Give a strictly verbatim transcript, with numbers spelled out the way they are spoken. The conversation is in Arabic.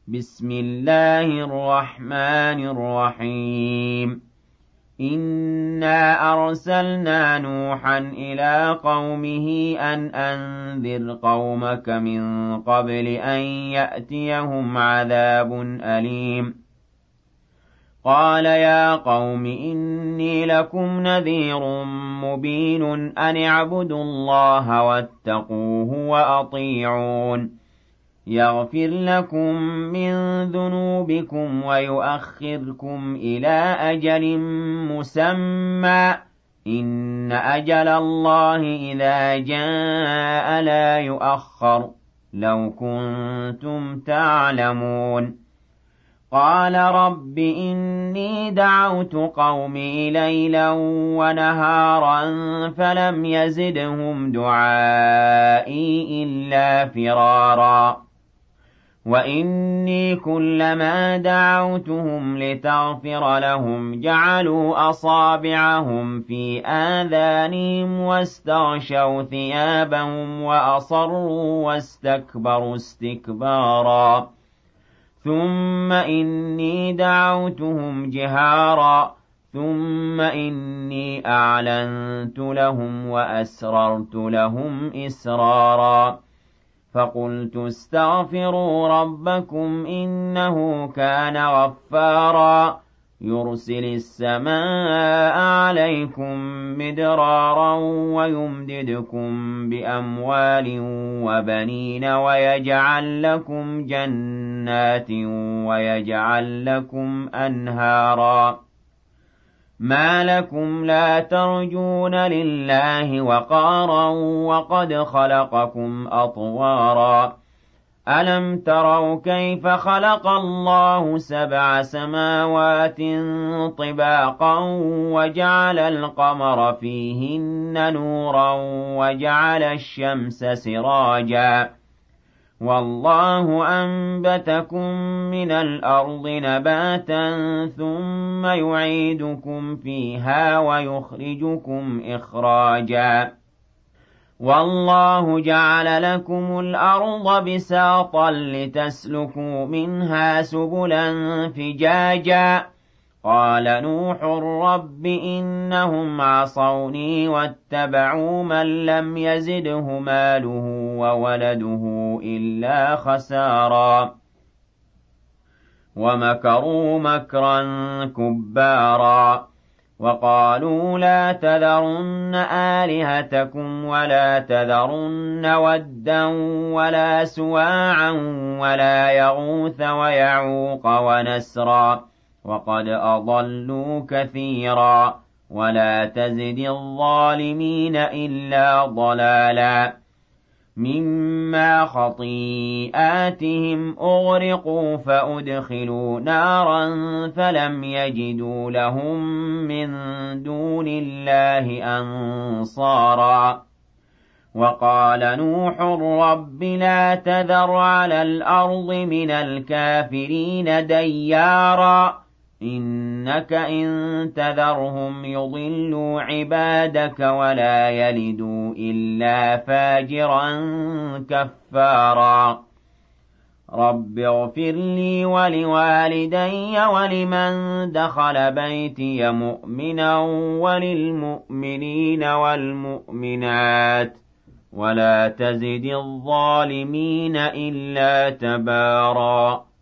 بسم الله الرحمن الرحيم إنا أرسلنا نوحا إلى قومه أن أنذر قومك من قبل أن يأتيهم عذاب أليم قال يا قوم إني لكم نذير مبين أن اعبدوا الله واتقوه وأطيعون يغفر لكم من ذنوبكم ويؤخركم إلى أجل مسمى إن أجل الله إذا جاء لا يؤخر لو كنتم تعلمون قال رب إني دعوت قومي ليلا ونهارا فلم يزدهم دعائي إلا فرارا وإني كلما دعوتهم لتغفر لهم جعلوا أصابعهم في آذانهم واستغشوا ثيابهم وأصروا واستكبروا استكبارا ثم إني دعوتهم جهارا ثم إني أعلنت لهم وأسررت لهم إسرارا فقلت استغفروا ربكم إنه كان غفارا يرسل السماء عليكم مدرارا ويمددكم بأموال وبنين ويجعل لكم جنات ويجعل لكم أنهارا ما لكم لا ترجون لله وقارا وقد خلقكم أطوارا ألم تروا كيف خلق الله سبع سماوات طباقا وجعل القمر فيهن نورا وجعل الشمس سراجا والله أنبتكم من الأرض نباتا ثم يعيدكم فيها ويخرجكم إخراجا والله جعل لكم الأرض بساطا لتسلكوا منها سبلا فجاجا قال نوح رب إنهم عصوني واتبعوا من لم يزده ماله وولده إلا خسارا ومكروا مكرا كبارا وقالوا لا تذرن آلهتكم ولا تذرن ودا ولا سواعا ولا يغوث ويعوق ونسرا وقد أضلوا كثيرا ولا تزد الظالمين إلا ضلالا مما خطيئاتهم أغرقوا فأدخلوا نارا فلم يجدوا لهم من دون الله أنصارا وقال نوح رب لا تذر على الأرض من الكافرين ديارا إنك إن تذرهم يضلوا عبادك ولا يلدوا إلا فاجرا كفارا رب اغفر لي ولوالدي ولمن دخل بيتي مؤمنا وللمؤمنين والمؤمنات ولا تزد الظالمين إلا تبارا